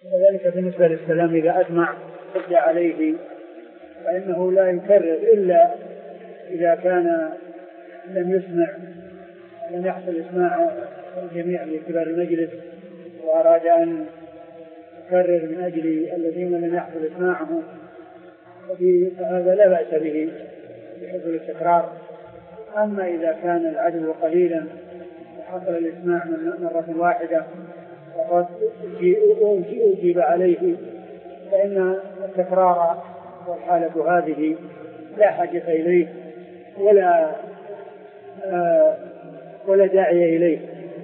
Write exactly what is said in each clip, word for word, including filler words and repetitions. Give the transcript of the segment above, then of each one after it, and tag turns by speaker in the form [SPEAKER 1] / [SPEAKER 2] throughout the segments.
[SPEAKER 1] وذلك بالنسبة للسلام إذا أجمع رد عليه فإنه لا يكرر إلا إذا كان لم يسمع لم يحصل إسماع الجميع لكبار المجلس وأراد أن يكرر من أجل الذين لم يحصل إسماعهم، فهذا لا بأس به بحصول التكرار. أما إذا كان العدد قليلا وحصل الإسماع من مرة واحدة وقد أجيب عليه فإن التكرار والحالة هذه لا حاجة إليه ولا آه ولا داعي إليه.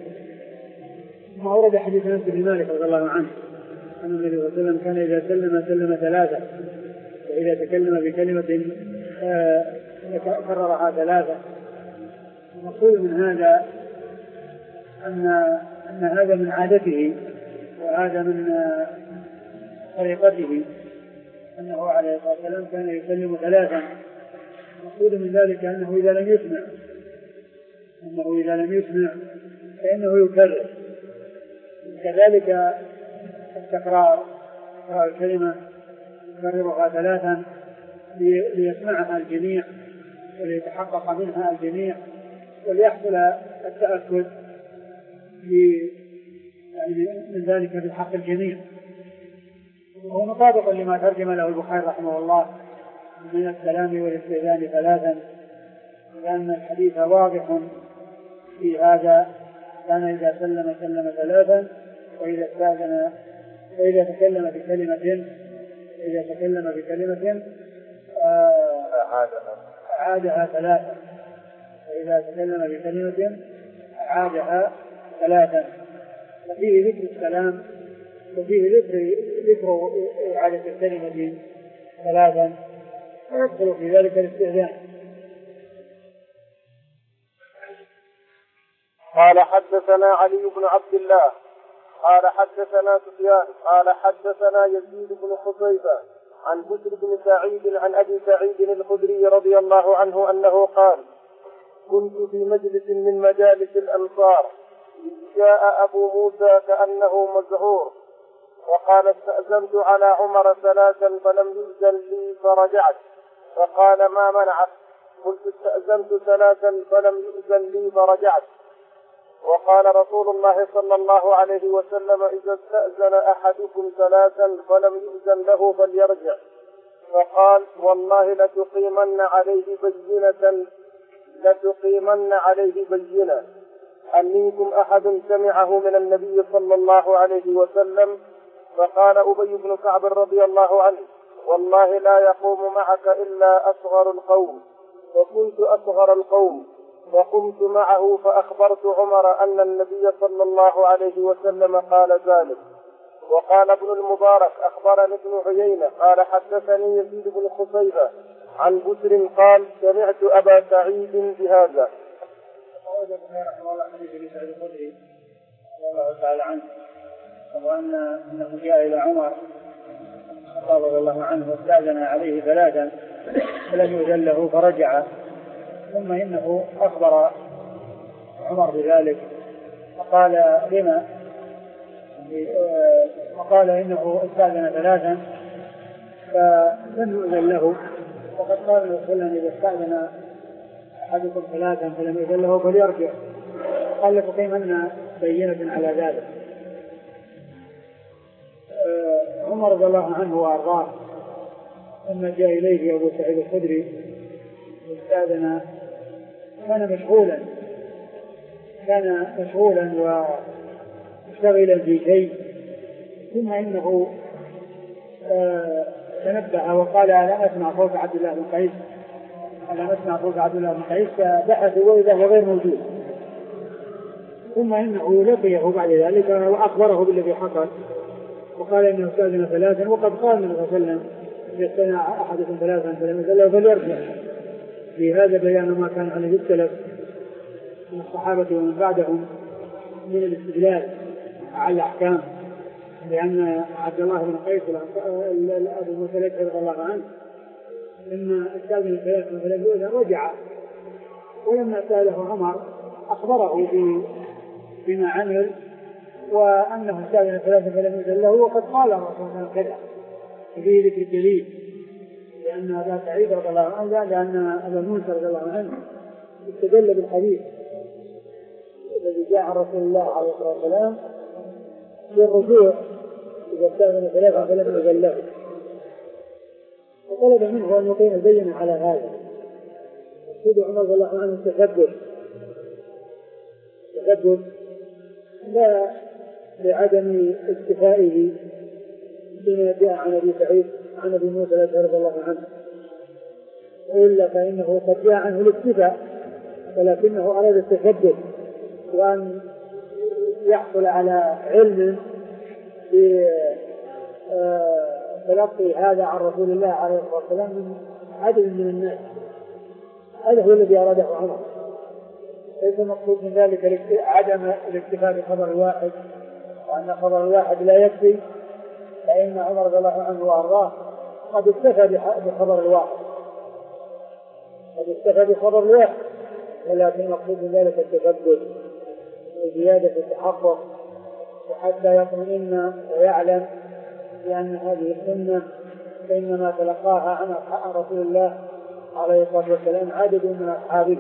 [SPEAKER 1] ما ورد حديث أنس بن مالك رضي الله عنه أن النبي صلى الله عليه وسلم كان إذا سلم سلم ثلاثة، وإذا تكلم بكلمة آه كررها ثلاثة. نقول من هذا أن أن هذا من عادته وهذا من آه طريقته، أنه عليه الصلاة والسلام كان يسلم ثلاثا. نقول من ذلك أنه إذا لم يسمع أنه إذا لم يسمع فإنه يكرر. كذلك التكرار، تكرار الكلمة يكررها ثلاثا ليسمعها الجميع وليتحقق منها الجميع وليحصل التأكد يعني من ذلك بحق الجميع. وهو مطابق لما ترجم له البخاري رحمه الله من السلام والاستئذان ثلاثا، لأن الحديث واضح في هذا. كان إذا سلم سلم ثلاثا، وإذا استأذن وإذا تكلم بكلمة إذا تكلم بكلمة أعادها ثلاثا، وإذا تكلم بكلمة أعادها ثلاثا. ففيه ذكر السلام وفيه ذكر ذكر إعادة الكلمة ثلاثا، ويدخل في ذلك الاستئذان.
[SPEAKER 2] قال حدثنا علي بن عبد الله قال حدثنا سفيان قال حدثنا يزيد بن حذيفة عن بشر بن سعيد عن أبي سعيد الخدري رضي الله عنه أنه قال: كنت في مجلس من مجالس الأنصار جاء أبو موسى كأنه مذعور وقال: استأذنت على عمر ثلاثا فلم يؤذن لي فرجعت، فقال: ما منعك؟ قلت: استأذنت ثلاثا فلم يؤذن لي فرجعت. وقال رسول الله صلى الله عليه وسلم: إذا استأذن أحدكم ثلاثا فلم يؤذن له فليرجع. فقال: والله لتقيمن عليه بينة لتقيمن عليه بينة أن منكم أحد سمعه من النبي صلى الله عليه وسلم. فقال أبي بن كعب رضي الله عنه: والله لا يقوم معك إلا أصغر القوم. وكنت أصغر القوم وقمت معه فأخبرت عمر أن النبي صلى الله عليه وسلم قال ذلك. وقال ابن المبارك: أخبرني ابن عيينة قال حدثني يزيد بن حذيفة عن بشر قال: سمعت أبا سعيد بهذا.
[SPEAKER 1] الله تعالى عنه وأن أنه جاء إلى عمر رضي الله عنه واستأذن عليه ثلاثا فلم يؤذن له فرجع، ثم إنه أخبر عمر بذلك فقال: لما؟ وقال: إنه استأذن ثلاثا فلم يؤذن له، وقد قال صلى الله عليه وسلم: إذا استأذن أحدكم ثلاثا فلم يؤذن له فليرجع. قال: لتقيمن بينة على ذلك. عمر رضي الله عنه وأرضاه لما جاء إليه أبو سعيد الخدري واستأذن كان مشغولا كان مشغولا ومشتغلا في شيء، ثم إنه تنبه وقال: ألا أسمع صوت عبد الله بن قيس ألا أسمع صوت عبد الله بن قيس فبحثوا وإذا هو غير موجود. ثم إنه لقيه بعد ذلك وأخبره بالذي حصل وقال: إنه استأذن ثلاثا، وقد قال النبي صلى الله عليه وسلم: إذا استأذن أحدكم ثلاثا فلم يؤذن له فليرجع. في هذا بيان ما كان عليه السلف من الصحابة ومن بعدهم من الاستدلال على الأحكام، لأن عبد الله بن قيس أبو موسى الأشعري رضي الله عنه لما استأذن ثلاثا فلم يؤذن رجع، ولما سأله عمر أخبره بما عمل وأنه استأذن ثلاثة فلم يؤذن له، وقد قال الرسول صلى الله عليه وسلم كذا في ذكر الدليل، لأن أبا سعيد رضي الله عنه لأن أبا موسى رضي الله عنه استدل بالحديث الذي جاء عن رسول الله عليه الصلاة والسلام بالرجوع إذا استأذن ثلاثة فلم يؤذن له، وطلب منه أن يقيم البينة على هذا. سيد عمر رضي الله عنه التثبت التثبت لا لعدم اكتفائه بما جاء عن ابي سعيد عن ابي موسى الاشعري رضي الله عنه، والا فانه قد جاء عنه الاكتفاء، ولكنه اراد التثبت وان يحصل على علم بتلقي هذا عن رسول الله عليه الصلاه والسلام من عدد من الناس. هذا هو الذي اراده عمر، ليس المقصود من ذلك عدم الاكتفاء بخبر الواحد، وأن خبر الواحد لا يكفي، فإن عمر رضي الله عنه وأرضاه قد اكتفى بخبر الواحد قد اكتفى بخبر الواحد ولكن المقصود من ذلك التثبت وزيادة التحقق، وحتى يطمئن ويعلم بأن هذه السنة إنما تلقاها عن رسول الله عليه الصلاة والسلام عدد من أصحابه.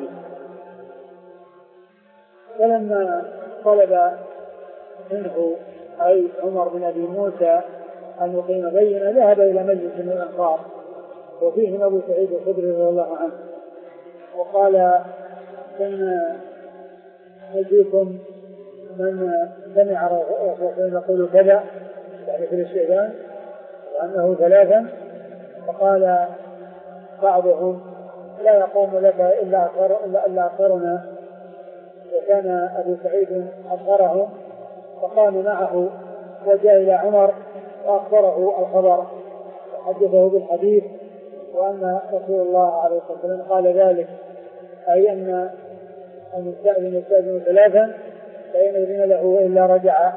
[SPEAKER 1] فلما طلب منه أي عمر بن أبي موسى أن يقيم بينة ذهب إلى مجلس من الأنصار وفيهم أبو سعيد الخدري رضي الله عنه، وقال إن نجيكم من سمع رسول يقول كذا، يعني في الاستئذان وأنه ثلاثا، فقال بعضهم لا يقوم لك إلا إلا أكثرنا، وكان أبو سعيد أصغرهم فقام معه وجاء إلى عمر وأخبره الخبر وحدثه بالحديث، وأن رسول الله عليه الصلاة والسلام قال ذلك، أي أن المستأذن يستأذن ثلاثا فإن أذن له وإلا رجع.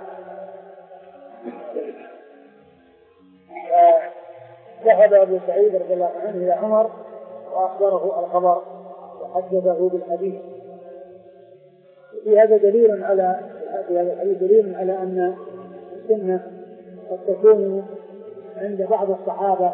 [SPEAKER 1] فذهب أبو سعيد رضي الله عنه إلى عمر وأخبره الخبر وحدثه بالحديث. في هذا دليل على في هذا الحديث دليل على أن السنة قد تكون عند بعض الصحابة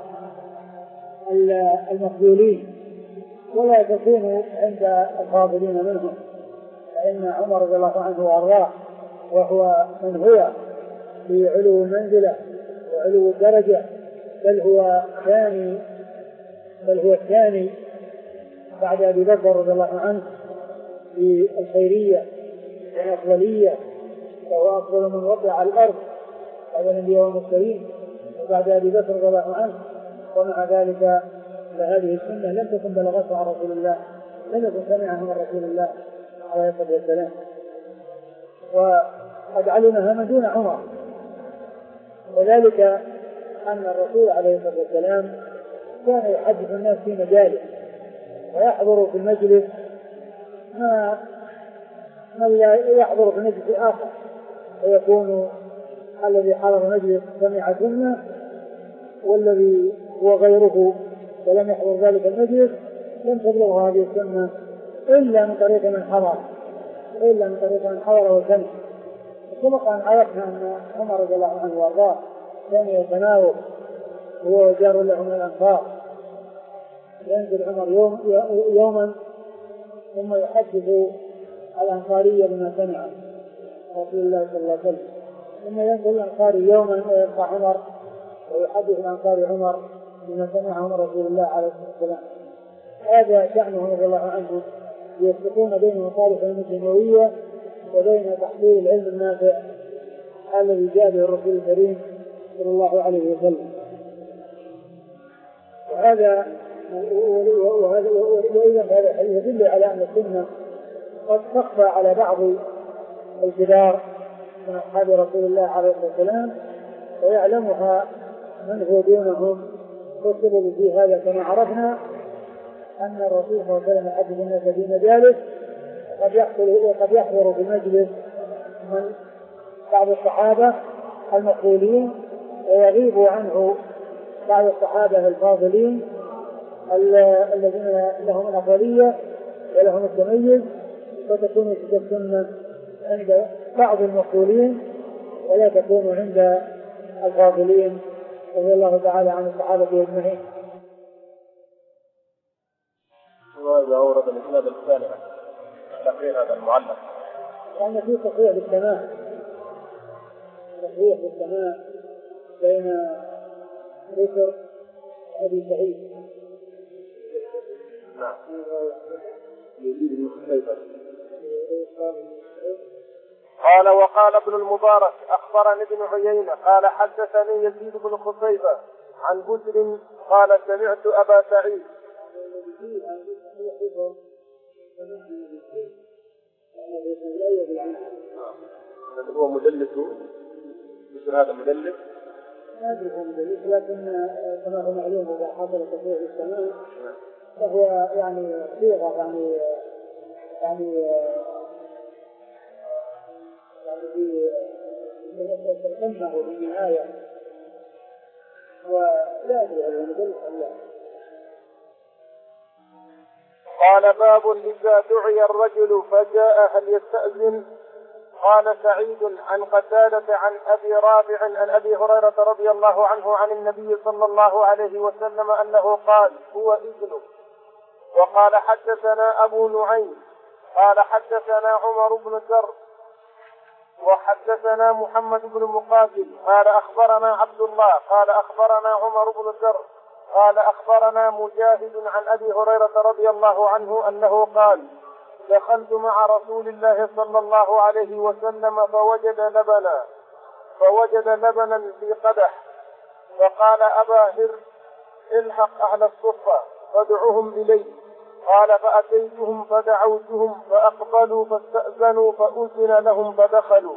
[SPEAKER 1] المقبولين ولا تكون عند الفاضلين منهم، فإن عمر رضي الله عنه وأرضاه وهو من هو في علو المنزلة وعلو الدرجة، بل هو ثاني بل هو الثاني بعد أبي بكر رضي الله عنه في الخيرية والأفضلية، فهو أفضل من وضع على الأرض بعد الأنبياء والمرسلين وبعد أبي بكر رضي الله عنه. ومع ذلك فهذه السنة لم تكن بلغتها عن رسول الله، لم يكن سمعها من رسول الله عليه الصلاة والسلام، وقد علمها من دون عمر، وذلك أن الرسول عليه الصلاة والسلام كان يحدث الناس في مجاله ويحضر في المجلس ما من لا يحضر في المجلس الآخر، ويكون الذي حضر المجلس سمع سنة والذي هو غيره ولم يحضر ذلك المجلس لم تبلغ هذه السنة إلا من طريق من حضر إلا من طريق من حضر وسمع. سبق أن عرفنا أن عمر رضي الله عنه وارضاه كان يتناوب هو وجار له من الأنصار، ينزل عمر يوم يوما ثم يحدث الأنصارية بما سمع رسول الله صلى الله عليه وسلم، ثم ينزل الأنصاري يوما ويبقى عمر ويحدث الأنصاري عمر بما سمعه من رسول الله عليه الصلاة والسلام. هذا شأنه رضي الله عنه، يسبقون بين مصالح الدنيوية وبين تحصيل العلم النافع الذي جاء به الرسول الكريم صلى الله عليه وسلم. وهذا وهذا وإذا هذا الحديث يدل على أن السنة قد تخفى على بعض الكبار من أصحاب رسول الله عليه الصلاة والسلام ويعلمها من هو دونهم، والسبب في هذا كما عرفنا أن الرسول صلى الله عليه وسلم يحدث الناس في مجالس، وقد يحصل وقد يحضر في المجلس من بعض الصحابة المقبولين ويغيب عنه بعض الصحابة الفاضلين الذين لهم الأفضلية ولهم التميز، فتكون السنة عند بعض المقبولين ولا تكون عند الفاضلين رضي الله تعالى عن الصحابة أجمعين.
[SPEAKER 2] وإذا أورد الإسناد الثاني تقرير هذا المعلق
[SPEAKER 1] لأن في تصحيح بالسماع، تصحيح بالسماع بين بكر وأبي سعيد.
[SPEAKER 2] نعم. يزيد بن خليفة. قال وقال ابن المبارك أخبرني ابن عيينة قال حدثني يزيد بن خصيفة عن بسر قال سمعت أبا سعيد. هو مدلس مثل هذا مدلس؟
[SPEAKER 1] ما أدري هو مدلس، لكن كما هو معلوم إذا حصل تصحيح السماع فهو يعني صيغة يعني يعني يعني تتمه بالنهاية، ولا أدري هل مدلس أم لا.
[SPEAKER 2] قال باب إذا دعي الرجل فجاء هل يستأذن؟ قال سعيد عن قتادة عن أبي رافع عن أبي هريرة رضي الله عنه عن النبي صلى الله عليه وسلم أنه قال هو إذنه. وقال حدثنا أبو نعيم قال حدثنا عمر بن سر وحدثنا محمد بن مقاتل قال أخبرنا عبد الله قال أخبرنا عمر بن سر قال أخبرنا مجاهد عن أبي هريرة رضي الله عنه أنه قال دخلت مع رسول الله صلى الله عليه وسلم فوجد لبنا فوجد لبنا في قدح فقال أبا هر الحق أهل الصفة فادعوهم إلي. قال فأتيتهم فدعوتهم فأقبلوا فاستأذنوا فأذن لهم فدخلوا.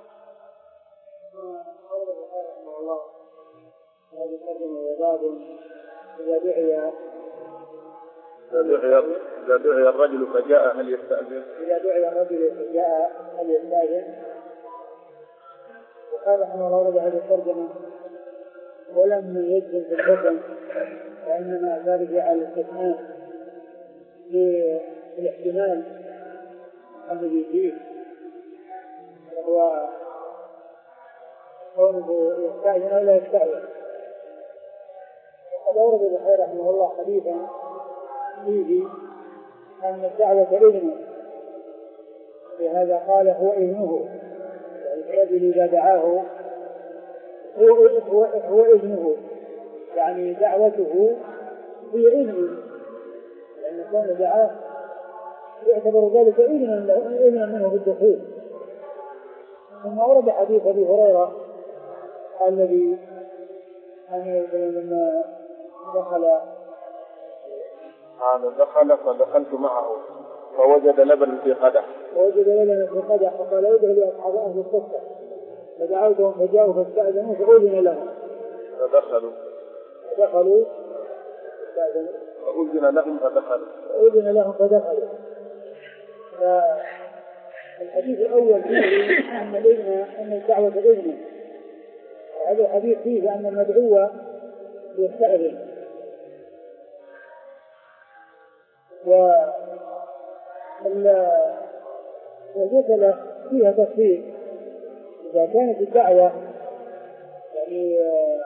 [SPEAKER 1] إذا دعي
[SPEAKER 2] إذا دعي الرجل فجاء هل يستأذن؟
[SPEAKER 1] إذا دعي الرجل فجاء هل يستأذن؟ وقال رحمه الله ورد هذه الترجمة ولم يجزم في الحكم، وإنما ذلك على الاستثناء بالاحتمال الذي فيه، وهو قوله يستأذن ولا يستأذن. وقد أورد البخاري رحمه الله حديثا فيه أن الدعوة إذنه، لهذا قال هو إذنه، الرجل إذا دعاه هو, هو, هو إذنه، يعني دعوته هي إذنه، لأن كون دعاه يعتبر ذلك إذنا منه بالدخول. ثم أورد حديث أبي هريرة الذي أن لما دخل
[SPEAKER 2] هذا دخل فدخلت معه فوجد لبن في قدح
[SPEAKER 1] فوجد لبن في قدح فقال ادعوا لأصحاب أهل الصفة فدعوتهم فجاءوا فاستأذنوا فأذن لهم
[SPEAKER 2] فدخلوا
[SPEAKER 1] فدخلوا
[SPEAKER 2] فأذن لهم فدخلوا
[SPEAKER 1] فأذن لهم فدخلوا. فالحديث الأول فيه أن الإذن أن الدعوة إذن، هذا الحديث فيه أن المدعو يستأذن. والمسألة فيها تفصيل، إذا كانت الدعوة يعني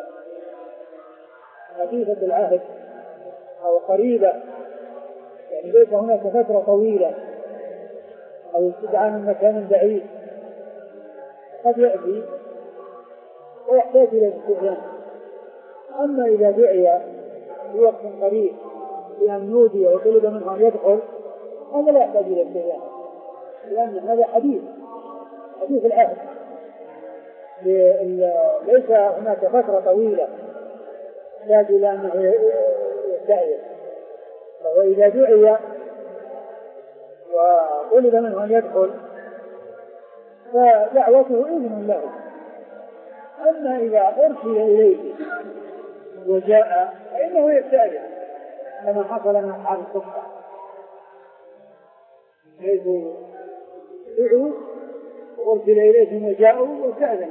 [SPEAKER 1] خفيفة العهد أو قريبة، يعني ليس هناك فترة طويلة أو استدعاء من مكان بعيد، قد يأتي ويحتاج إلى الاستئذان. أما إذا دعي في وقت قريب بأن نودي وطلب منه أن يدخل، هذا لا يحتاج إلى الاستئذان، لأن هذا حديث حديث العهد، ليس هناك فترة طويلة يحتاج إلى أنه يستأذن. وإذا دعي وطلب منه أن يدخل فدعوته إذن له. أما إذا أرسل إليه وجاء فإنه يستأذن، كما حصل من أصحاب الصفة حيث دعوا وأرسل إليهم وجاءوا واستأذنوا،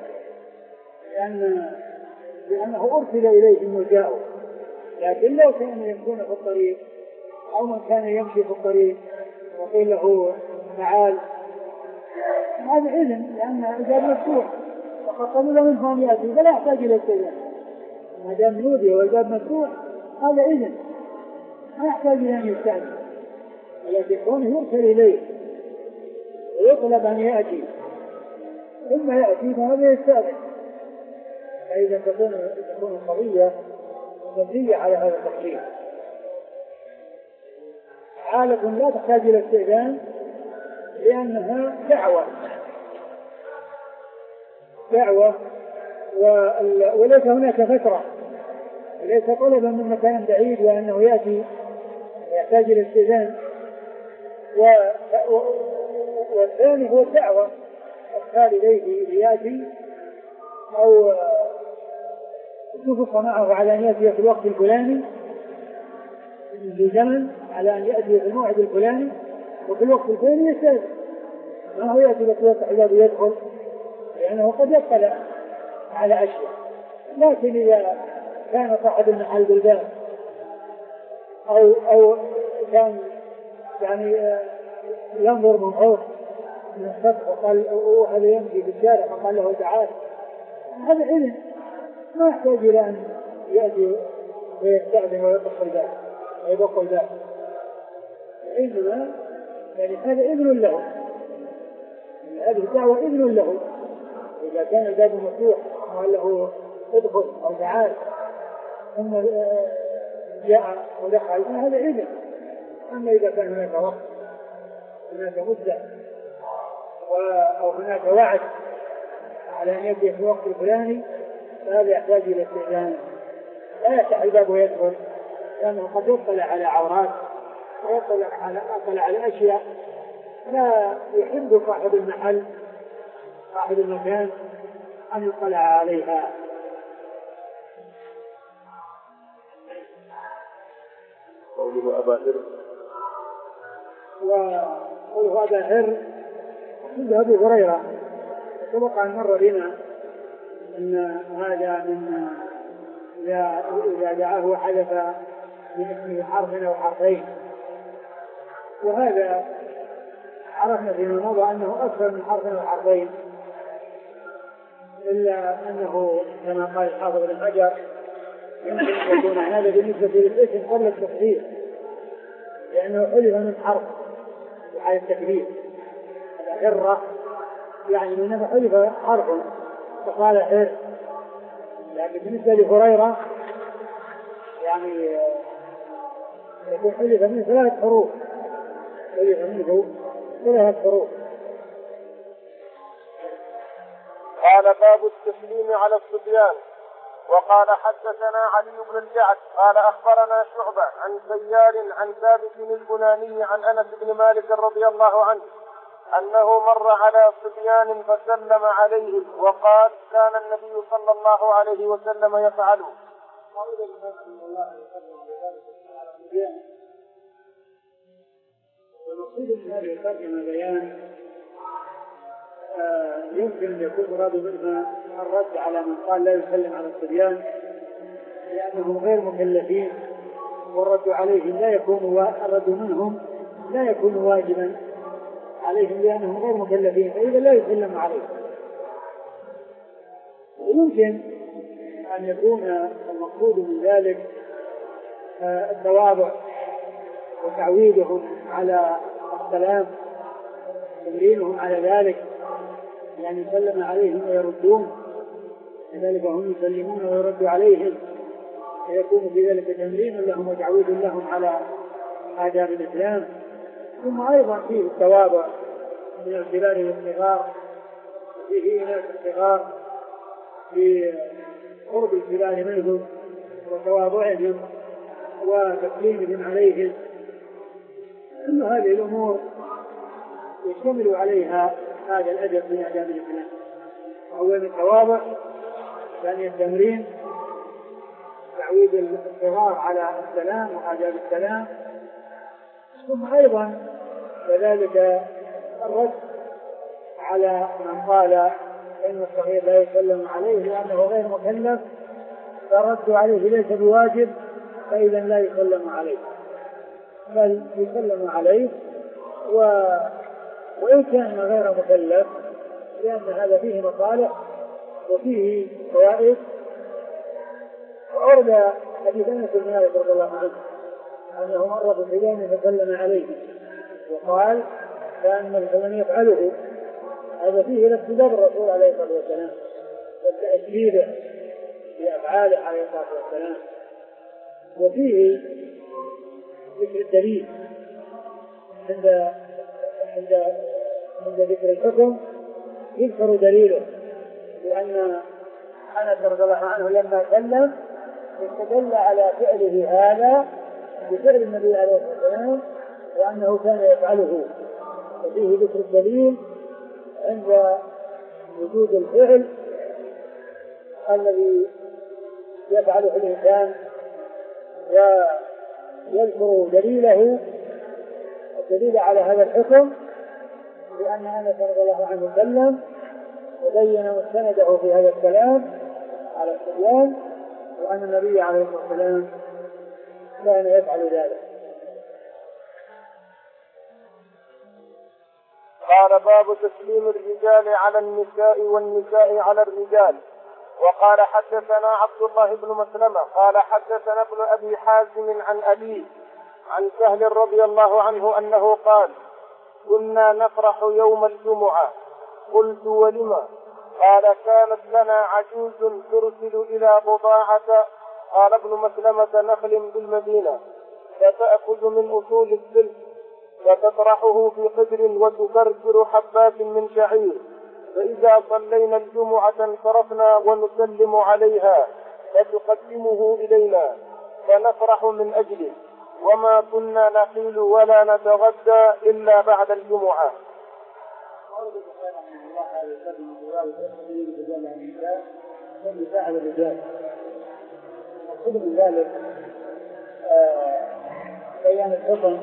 [SPEAKER 1] لأن لأنه أرسل إليهم وجاءوا. لكن لو كانوا يمشون في الطريق أو من كان يمشي في الطريق وقيل له تعال، هذا إذن، لأن الباب مفتوح فقبل منه أن يأتي فلا يحتاج إلى استئذان. ما دام نودي والباب مفتوح هذا إذن ما يحتاج إلى أن يستأذن، ولكن كونه يرسل إليه ويطلب أن يأتي ثم يأتي فهذا يستأذن. فإذا تكون تكون القضية مبنية على هذا التقسيم، حالة لا تحتاج إلى استئذان لأنها دعوة دعوة وليس هناك فترة، وليس طلبا من مكان بعيد وأنه يأتي يحتاج إلى استئذان. والثاني هو الدعوة الخال إليه ليأتي أو اتفق معه على أن يأتي في الوقت الفلاني بزمن، على أن يأتي في الموعد الفلاني وفي الوقت الفلاني يستأذن. ما هو يأتي بطريقة عباده يدخل، لأنه قد يطلع على أشياء. لكن إذا كان صاحب المحل بالباب أو أو كان يعني ينظر من فوق من السطح وقال هذا يمشي في الشارع فقال له تعال، هذا علم ما يحتاج إلى أن يأتي ويستأذن ويطرق الباب ويدق الباب، إنما يعني هذا إذن له، هذه الدعوة إذن له. إذا كان الباب مفتوح وقال له ادخل أو تعال ثم جاء ودخل هذا إذن. أما إذا كان هناك وقت هناك مدة أو هناك وعد على أن يأتي في الوقت الفلاني فهذا يحتاج إلى استئذان. لا يفتح الباب ويدخل، لأنه قد يطلع على عورات ويطلع على أطلع على أشياء لا يحب صاحب المحل صاحب المكان أن يطلع عليها.
[SPEAKER 2] قوله أبا هر
[SPEAKER 1] وقوله أبا هر عند أبي هريرة سبق أن مر بنا أن هذا من إذا دعاه حدث من اسمه حرف أو حرفين، وهذا عرفنا فيما مضى أنه أكثر من حرف أو حرفين، إلا أنه كما قال الحافظ بن حجر يمكن أن يكون هذا بالنسبة للاسم قبل التكبير، لأنه حلف من حرف على التكبير. الحرة يعني من حلف حرف فقال حر، لكن بالنسبة لهريرة يعني يكون حلف من ثلاث حروف، حلف منه ثلاث حروف.
[SPEAKER 2] قال باب التسليم على الصبيان. وقال حدثنا علي بن الجعد قال أخبرنا شعبة عن سيار عن ثابت البناني عن أنس بن مالك رضي الله عنه أنه مر على صبيان فسلم عليهم وقال كان النبي صلى الله عليه وسلم يفعله.
[SPEAKER 1] ونصيب من هذه الترجمة بيان آه يمكن أن يكون مراد منها الرد على من قال لا يسلم على الصبيان لأنهم غير مكلفين، والرد عليهم لا يكون الرد منهم لا يكون واجبا عليهم لأنهم غير مكلفين، فإذا لا يسلم عليهم. ويمكن أن يكون المقصود من ذلك آه التواضع وتعويدهم على السلام، تمرينهم على ذلك، يعني يسلم عليهم ويردون كذلك هم يسلمون ويردوا عليهم، فيكون في ذلك تمرين لهم وتعويد لهم على آداب الإسلام. ثم أيضا فيه التواضع من الكبار والصغار، فيه ناس الصغار في قرب الكبار منهم وتواضعهم وتسليمهم عليهم. كل هذه الأمور يشتمل عليها هذا الأدب من آداب الإسلام، وهو من التواضع ثاني التمرين تعويد الصغار على السلام وآداب السلام، ثم أيضا كذلك الرد على من قال إن الصغير لا يسلم عليه لأنه غير مكلف، فالرد عليه ليس بواجب، فإذا لا يسلم عليه بل يسلم عليه و... وإن كان غير مكلف، لأن هذا فيه مصالح وفيه فوائد. وأورد حديث أنس بن مالك رضي الله عنه أنه مر بحجان فسلم عليه وقال كان النبي صلى الله عليه وسلم يفعله. هذا فيه الاقتداء بالرسول عليه الصلاة والسلام والتأكيد بأفعاله عليه الصلاة والسلام. وفيه ذكر الدليل عند عند عند ذكر الحكم يذكر دليله، لأن أنس رضي الله عنه لما سلم استدل على فعله هذا بفعل النبي عليه الصلاة والسلام وأنه كان يفعله. وفيه ذكر الدليل عند وجود الفعل الذي يفعله الإنسان ويذكر دليله الدليل على هذا الحكم، لأن أنس رضي الله عنه سلم وبين مستنده في هذا الكلام على الصبيان، وأن النبي عليه الصلاة والسلام كان يفعل ذلك.
[SPEAKER 2] قال باب تسليم الرجال على النساء والنساء على الرجال. وقال حدثنا عبد الله بن مسلمة قال حدثنا ابن أبي حازم عن أبيه عن سهل رضي الله عنه أنه قال كنا نفرح يوم الجمعة. قلت ولما؟ قال كانت لنا عجوز ترسل إلى بضاعة، قال ابن مسلمة نخل بالمدينة، فتأخذ من أصول السلك وتطرحه في قدر وتكركر حبات من شعير، فإذا صلينا الجمعة انصرفنا ونسلم عليها فتقدمه إلينا فنفرح من أجله، وما كنا نقيل ولا نتغدى إلا بعد الجمعة.
[SPEAKER 1] المقصود من ذلك بيان الحكم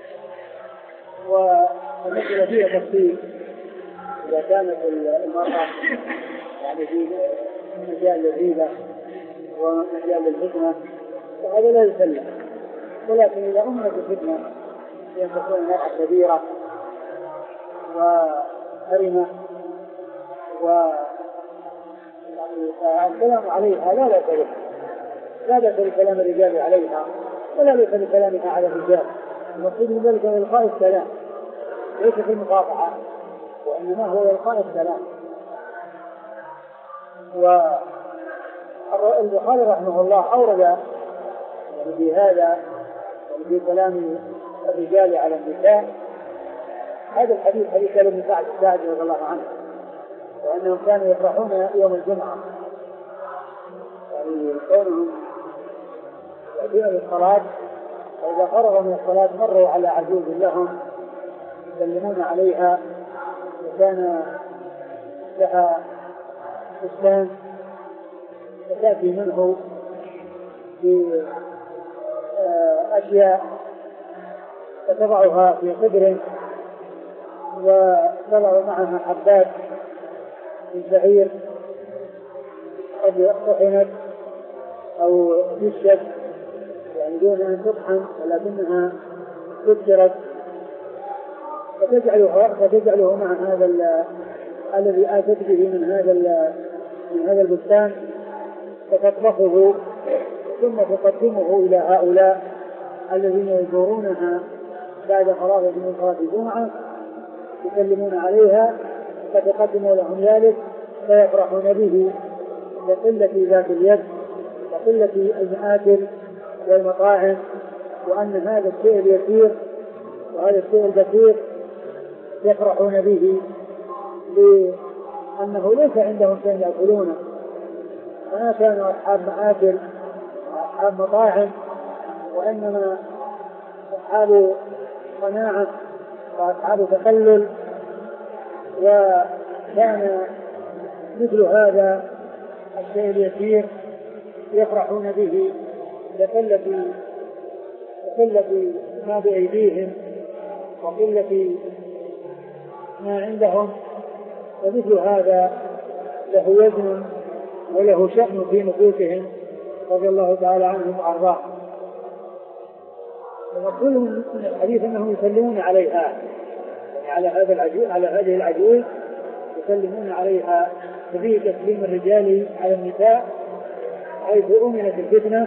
[SPEAKER 1] والمسألة فيها تفصيل. إذا كانت المرأة يعني في مجال الغيبة ومجال الفتنة فهذا لا يسلم، ولكن إذا أمرت الفتنة بأن تكون المرأة كبيرة وكريمة والكلام عليها لا بأس به، لا بأس بكلام الرجال عليها ولا بأس بكلامها على الرجال. المقصود من ذلك هو إلقاء السلام ليس في المقاطعة، وإنما هو إلقاء السلام. والبخاري رحمه الله أورد في هذا في كلام الرجال على النساء هذا الحديث حديث سهل بن سعد الساعدي رضي الله عنه، وأنهم كانوا يفرحون يوم الجمعة، يعني كونهم يأتون للصلاة وإذا فرغوا من الصلاة مروا على عجوز لهم يسلمون عليها، وكان لها فستان فتأتي منه في أشياء فتضعها في قدر وتضع معها حبات من شعير قد طحنت أو نشت يعني دون أن تطحن ولكنها كسرت، فتجعله فتجعله مع هذا الذي آتت به من هذا من هذا البستان فتطبخه ثم تقدمه إلى هؤلاء الذين يزورونها بعد فراغ من صلاة الجمعة يسلمون عليها فتقدم لهم ذلك فيفرحون به لقلة ذات اليد وقلة المآكل والمطاعم، وأن هذا الشيء اليسير وهذا الشيء البسيط يفرحون به لأنه ليس عندهم شيء يأكلونه، وما كانوا أصحاب مآكل وأصحاب مطاعم، وإنما أصحاب قناعة وأصحاب تخلل. وكان مثل هذا الشيء اليسير يفرحون به لقلة لقلة ما بأيديهم وقلة ما عندهم، ومثل هذا له وزن وله شأن في نفوسهم رضي الله تعالى عنهم وأرضاهم. ومقصود من الحديث أنهم يسلمون عليها، يعني على هذا العجوز على هذه العجوز يسلمون عليها ففيه تسليم الرجال على النساء حيث أمنت الفتنة.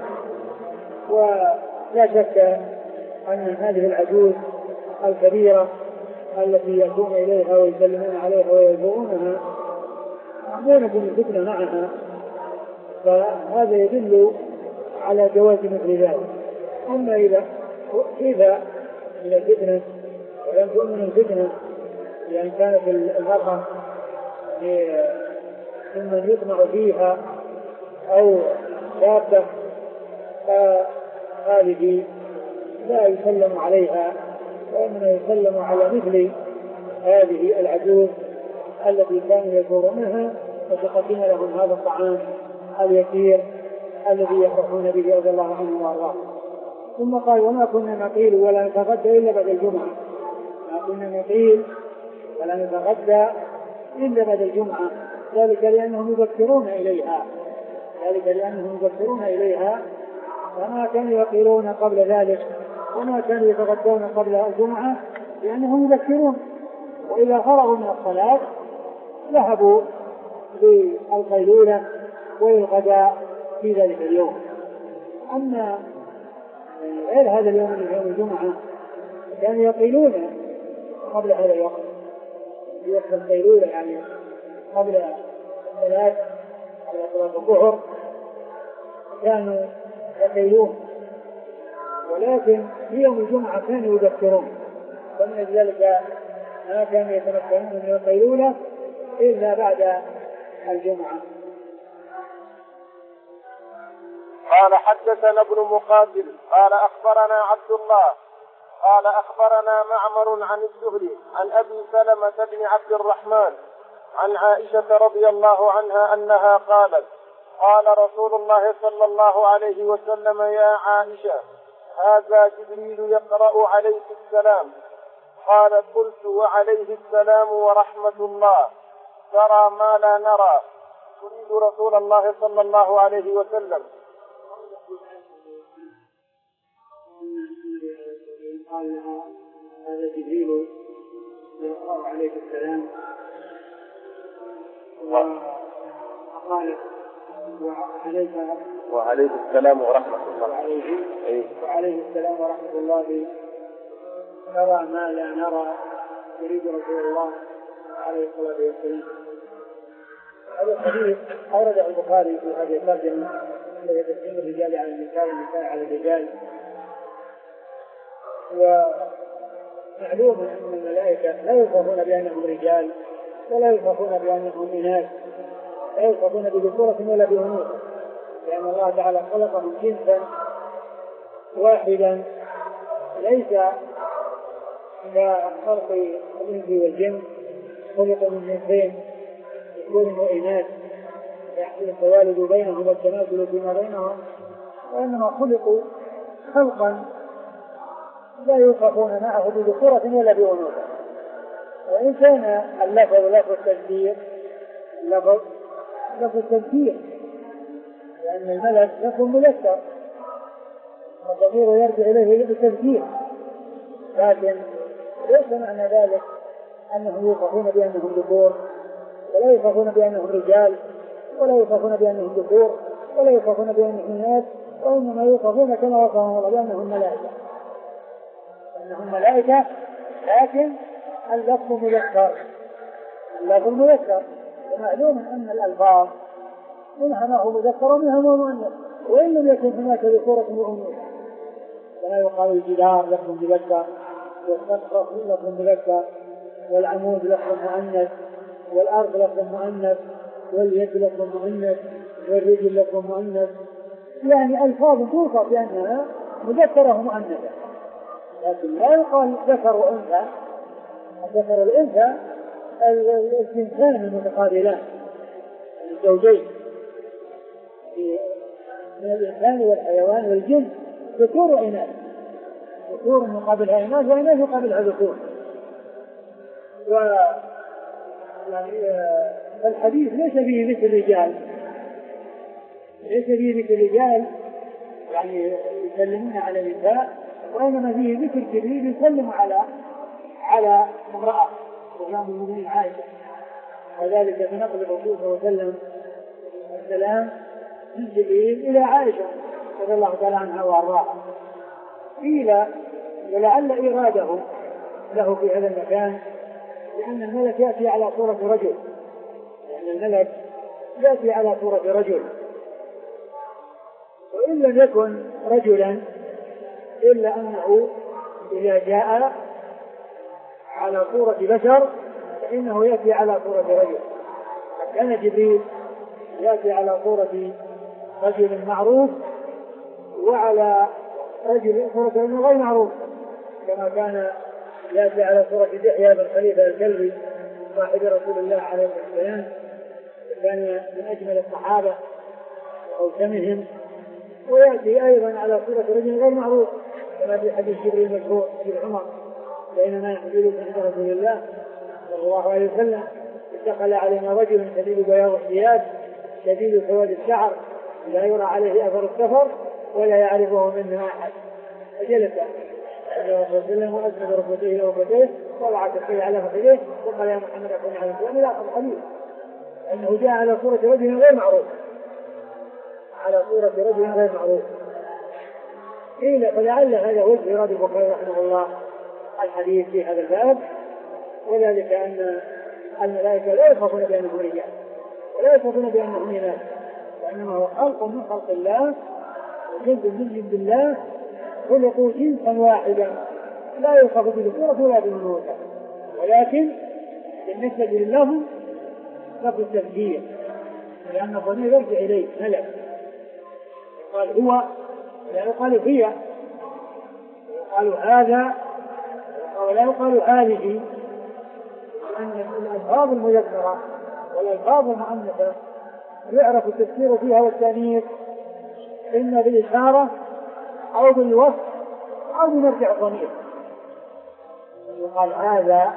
[SPEAKER 1] ولا شك أن هذه العجوز الكبيرة التي يأتون إليها ويسلمون عليها ويبوؤونها مأمونة بالفتنة معها، فهذا يدل على جواز مثل ذلك. أما إذا إذا من الفتنة ولم تؤمن الفتنة لأن كانت المرأة ممن يطمع فيها أو شابة فهذه لا يسلم عليها، وإنما يسلم على مثل هذه العجوز التي كانوا يزورونها وتقدم لهم هذا الطعام اليسير الذي يفرحون به رضي الله عنهم وارضاهم. ثم قال: وما كنا نقيل ولا نتغدى إلا بعد الجمعة. ما كنا نقيل ولا نتغدى إلا بعد الجمعة، ذلك لأنهم يذكرون إليها ذلك لأنهم يذكرون إليها وما كانوا يقيلون قبل ذلك وما كانوا يتغدون قبل الجمعة لأنهم يذكرون، وإذا فرغوا من الصلاة ذهبوا للقيلولة والغداء في ذلك اليوم. أما غير هذا اليوم من يوم الجمعة كانوا يقيلون قبل هذا الوقت، في وقت القيلولة يعني قبل الصلاة قبل صلاة الظهر كانوا يقيلون، ولكن في يوم الجمعة كانوا يذكرون، ومن ذلك ما كانوا يتمكنون من القيلولة إلا بعد الجمعة.
[SPEAKER 2] قال: حدثنا ابن مقاتل قال أخبرنا عبد الله قال أخبرنا معمر عن الزهري عن أبي سلمة بن عبد الرحمن عن عائشة رضي الله عنها أنها قالت: قال رسول الله صلى الله عليه وسلم: يا عائشة، هذا جبريل يقرأ عليك السلام. قالت: قلت: وعليه السلام ورحمة الله، ترى ما لا نرى، تريد رسول الله صلى الله عليه وسلم.
[SPEAKER 1] قال لها: هذا جبريل يقرأ عليك السلام، وقالت: وعليك
[SPEAKER 2] وعليه السلام ورحمة الله
[SPEAKER 1] وعليه, وعليه السلام ورحمة الله، نرى ما لا نرى، يريد رسول الله عليه الصلاة والسلام. هذا الحديث أورده البخاري في هذه الترجمة التي تسليم الرجال على النساء والنساء على الرجال. ومعلوم أن الملائكة لا يوصفون بأنهم رجال ولا يوصفون بأنهم إناث، لا يوصفون بذكورة ولا بأنوثة، لأن الله تعالى خلقهم جنسا واحدا ليس كخلق الإنس والجن، خلقوا من جنسين ذكور وإناث يحصل التوالد بينهم والتناسل فيما بينهم، وإنما خلقوا خلقا لا يوصفون معه بذكورة ولا بأنوثة. وإن كان اللفظ لفظ التذكير اللفظ لفظ التذكير لأن الملك لفظ مذكر والضمير يرجع إليه بالتذكير، لكن ليس معنى ذلك أنهم يوصفون بأنهم ذكور ولا يوصفون بأنهم رجال ولا يوصفون بأنهم ذكور ولا يوصفون بأنهم إناث، وإنما يوصفون كما وصفهم الله بأنهم ملائكة أنهم ملائكة لكن اللفظ مذكر اللفظ مذكر ومعلوم أن الألفاظ منها ما هو مذكر ومنها ما هو مؤنث، وإن لم يكن هناك ذكورة وأنوثة، كما يقال الجدار لفظ مذكر والسقف لفظ مذكر والعمود لفظ مؤنث والأرض لفظ مؤنث واليد لفظ مؤنث والرجل لفظ مؤنث، يعني ألفاظ توصف بأنها مذكرة ومؤنثة، لكن لا يقال ذكر وأنثى. الذكر والأنثى الجنسان المتقابلان الزوجين من الإنسان والحيوان والجن، ذكور وإناث، ذكور مقابلها إناث وإناث مقابلها ذكور. والحديث ليس فيه ذكر الرجال ليس فيه ذكر الرجال يعني يسلمون على النساء، وإنما فيه ذكر جبريل يسلم على على امرأة وهي أم المؤمنين عائشة وذلك بنقل الرسول صلى الله عليه وسلم السلام من جبريل إلى عائشة رضي الله تعالى عنها وأرضاها. قيل ولعل إراده له في هذا المكان لأن الملك يأتي على صورة رجل، لأن الملك يأتي على صورة رجل، وإن لم يكن رجلا إلا أنه إذا جاء على صورة بشر فإنه يأتي على صورة رجل. كان جبريل يأتي على صورة رجل معروف وعلى رجل صورة رجل غير معروف، كما كان يأتي على صورة دحية بن خليفة الكلبي صاحب رسول الله عليه الصلاة والسلام، كان من أجمل الصحابة وأوسمهم، ويأتي أيضا على صورة رجل غير معروف كما في حديث جبريل المشهور في عمر بينما يحمل عند رسول الله صلى الله عليه وسلم دخل علينا رجل شديد بياض الثياب شديد سواد الشعر لا يرى عليه أثر السفر ولا يعرفه منه أحد، فجلس صلى الله عليه وسلم وأسند ركبتيه إلى ركبتيه وضع كفيه على فخذيه وقال يا محمد أكون على الإسلام لا أخذ حديث، أنه جاء على صورة رجل غير معروف، على صورة رجل غير معروف. قيل فلعل هذا وجه رد البخاري رحمه الله الحديث في هذا الباب، وذلك أن الملائكة لا يخافون بأنهم رجال ولا يخافون بأنهم إناث، وإنما هو خلق من خلق الله وجند من جند الله، خلقوا جنسا واحدا لا يخاف بالصورة ولا بالمنوسة، ولكن بالنسبة لهم لفظ التذكير لأن الضمير يرجع إليه ملك، قال هو لا يقال هي، يقال هذا ولا يقال هذه، لأن الألفاظ المذكرة والألفاظ المؤنثة يعرف التفسير فيها والتأنيث إما بالإشارة أو بالوصف أو بمرجع الضمير. يقال هذا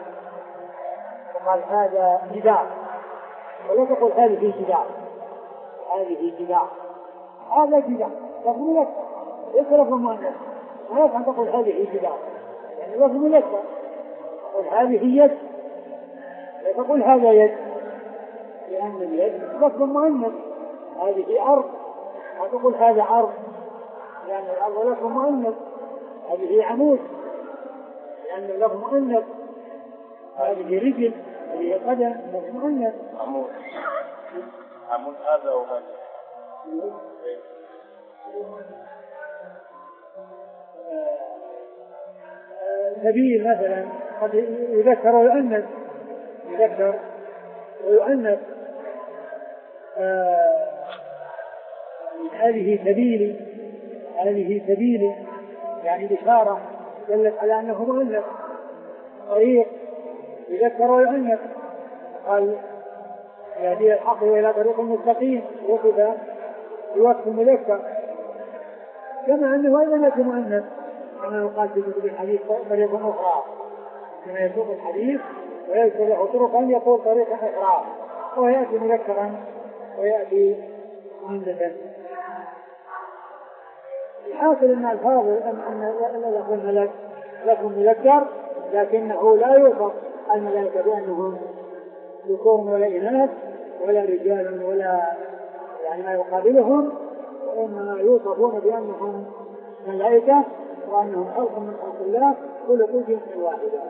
[SPEAKER 1] وقال هذا جدار، ولا تقول هذه جدار، هذه جدار، هذا جدار، تقول لك اصرف المؤنث ما يفهم تقول هذه جدار، يعني لفظ مذكر، تقول هذه يد لا تقول هذا يد، لأن اليد لفظ مؤنث، هذه أرض لا تقول هذا أرض لأن الأرض لفظ مؤنث، هذه عمود لأن اللفظ مؤنث، هذه رجل هذه قدم لفظ مؤنث.
[SPEAKER 2] عمود عمود هذا وهذا
[SPEAKER 1] سبيل مثلا قد يذكر ويؤنث، يذكر ويؤنث، آه هذه سبيلي، هذه سبيلي يعني بشارة دلت على أنه مؤنث. طريق يذكر ويؤنث، قال يهدي الحق إلى طريق مستقيم وصف بوصف مذكر، كما أنه أيضا يكون مؤنث كما يقال في كتب الحديث طريق أخرى، كما يسوق الحديث ويذكر له طرقا يقول طريقا أخرى، ويأتي مذكرا ويأتي مؤنثا. الحاصل أن الفاظ أن لفظ الملك لفظ مذكر لكنه لا يوصف الملائكة بأنهم ذكور ولا إناث ولا رجال ولا يعني ما يقابلهم، وإنما يوصفون بأنهم ملائكة وأنهم خلق من خلق الله خلقوا جنسا واحدا.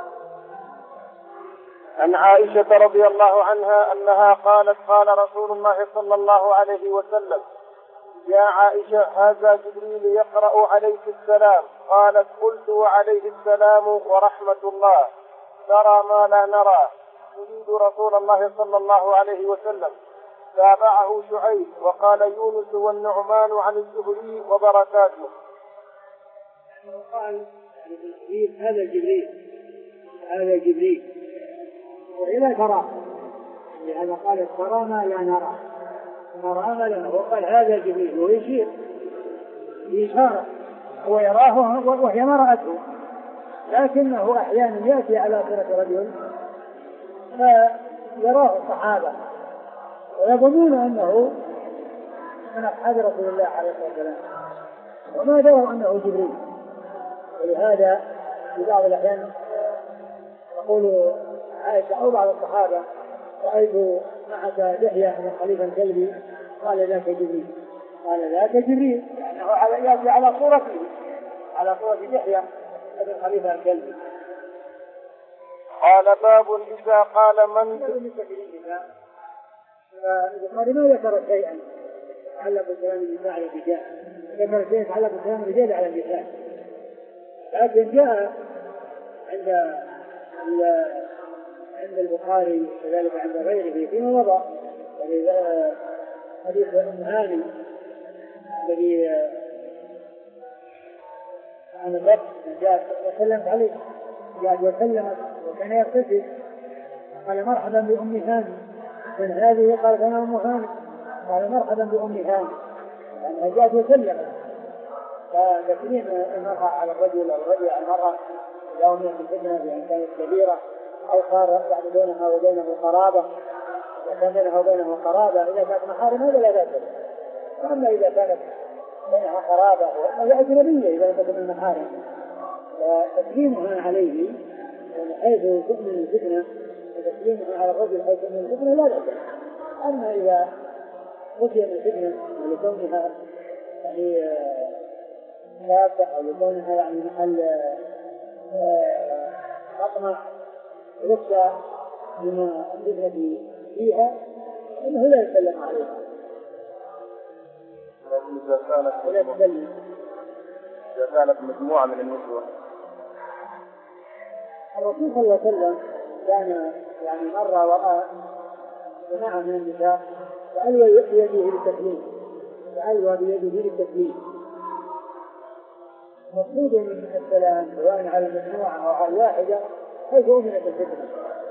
[SPEAKER 2] عن عائشة رضي الله عنها أنها قالت قال رسول الله صلى الله عليه وسلم يا عائشة هذا جبريل يقرأ عليك السلام، قالت قلت وعليه السلام ورحمة الله، نرى ما لا نرى، تريد رسول الله صلى الله عليه وسلم. تابعه شعيب وقال يونس والنعمان عن الزهري وبركاته.
[SPEAKER 1] قال هذا جبريل هذا جبريل وإلى ترى، لهذا قال ترى ما لا نرى، نرى ما لا نرى، وقال هذا جبريل ويشير بإشارة هو يراه وهي ما رأته، لكنه أحيانا يأتي على صورة رجل فيراه الصحابة ويظنون أنه من أصحاب رسول الله عليه الصلاة والسلام وما دروا أنه جبريل. ولهذا في بعض الأحيان يقول عائشة أو بعض الصحابة رأيت معك لحية من الخليفة الكلبي، قال ذاك جبريل. قال ذاك جبريل، يعني هو يأتي على صورته، على صورة لحية من الخليفة الكلبي.
[SPEAKER 2] قال باب إذا قال من
[SPEAKER 1] البخاري ما ذكر شيئا يتعلق بكلام النساء على الرجال، ذكر شيء يتعلق بكلام الرجال على النساء، لكن جاء عند عند البخاري وكذلك عند غيره فيما مضى، يعني حديث أم هاني الذي عن الرب جاءت وسلمت عليه، جاءت وسلمت وكان يغتسل، قال مرحبا بأم هاني، من هذه؟ قالت أنا أم هاني، قال مرحبا بأم هاني، يعني جاءت وسلمت. فتكريم المرأة على الرجل أو الرجل على المرأة يوم من الفتنة بأن كانت كبيرة أو صار يعني بينها وبينه قرابة، وكان بينها وبينه قرابة إذا كانت محارم هذا لا بأس به. أما إذا كانت بينها قرابة وهي أجنبية إذا كانت من المحارم، فتكريمها عليه يعني حيث تؤمن الفتنة، وتكريمها على الرجل حيث تؤمن الفتنة لا بأس. أما إذا خشي من الفتنة لكونها يعني شابة أو لكونها يعني محل مطمع يخشى بما الفتنة فيها إنه لا يسلم عليها ولا تسلم.
[SPEAKER 2] إذا كانت مجموعة من النسوة،
[SPEAKER 1] الرسول صلى الله عليه وسلم كان يعني مرة ورأى جماعة من النساء فألوى بيده للتسليم، فألوى بيده للتسليم، مقصود من السلام سواء على المجموعة أو على الواحدة حيث أمنت الفتنة.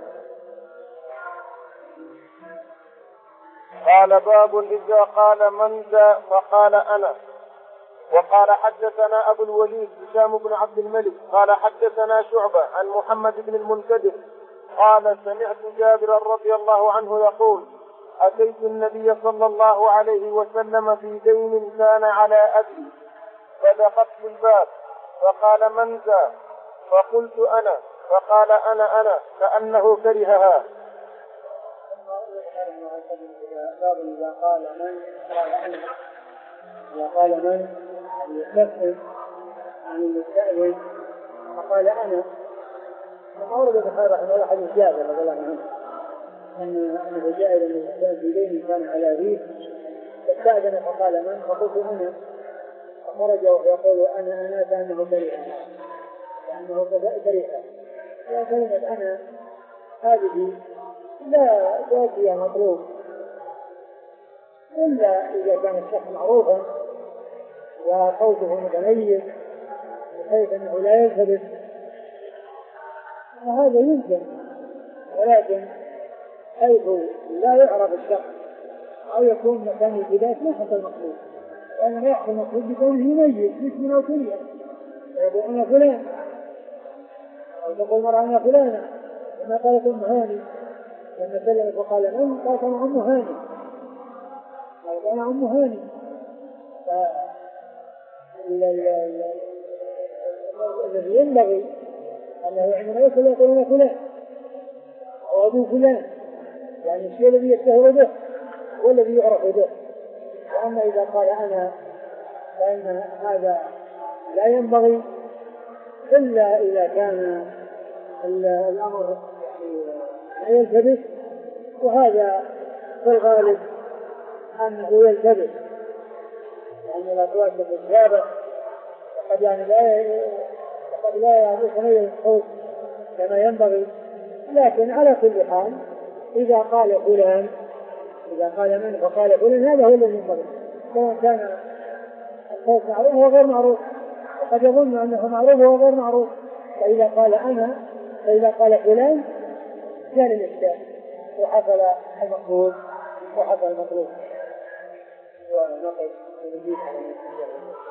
[SPEAKER 2] قال باب إذا قال من ذا فقال أنا. وقال حدثنا أبو الوليد هشام بن عبد الملك قال حدثنا شعبة عن محمد بن المنكدر قال سمعت جابر رضي الله عنه يقول أتيت النبي صلى الله عليه وسلم في دين كان على أبي فدخلت الباب فقال من ذا؟ فقلت أنا، فقال أنا أنا كأنه كرهها.
[SPEAKER 1] إذا قال من قال أنا، إذا قال من يستفهم عن المستأذن فقال أنا. وأورد البخاري رحمه الله حديث جابر رضي الله عنه أن أنه جاء إلى النبي في دين كان على أبيه فاستأذن فقال من؟ فقلت أنا، فخرج ويقول أنا أنا كأنه كرهها، كأنه كرهها. وكلمة أنا هذه لا تأتي مطلوب إلا إذا كان الشخص معروفا وصوته متميز بحيث أنه لا يلتبس، وهذا يمكن، ولكن حيث لا يعرف الشخص أو يكون مكان البداية ما حصل المقصود، لأن ما يحصل المقصود بكونه يميز اسم أو كنية، يقول أنا فلان أو تقول مرة أنا فلانة كما قالت أم هاني لما سلمت وقال من؟ قالت أنا أم هاني، قالت أنا أم هاني. الذي ينبغي أنه عندما يصل يقول أنا فلان أو أبو فلان، يعني الشيء الذي يشتهر به والذي يعرف به. وأما إذا قال أنا فإن هذا لا ينبغي إلا إذا كان الأمر لا يلتبس، وهذا في الغالب أنه يلتبس، يعني الأصوات الإجابة وقد يعني لا وقد لا يتميز الصوت كما ينبغي. لكن على كل حال إذا قال فلان، إذا قال من فقال فلان، هذا هو الذي ينبغي، سواء كان الصوت معروف أو غير معروف، وقد يظن أنه معروف وهو غير معروف. فإذا قال أنا، فإذا قال فلان كان الإشكال وحصل المقصود وحصل المطلوب. ونقل ونجيب على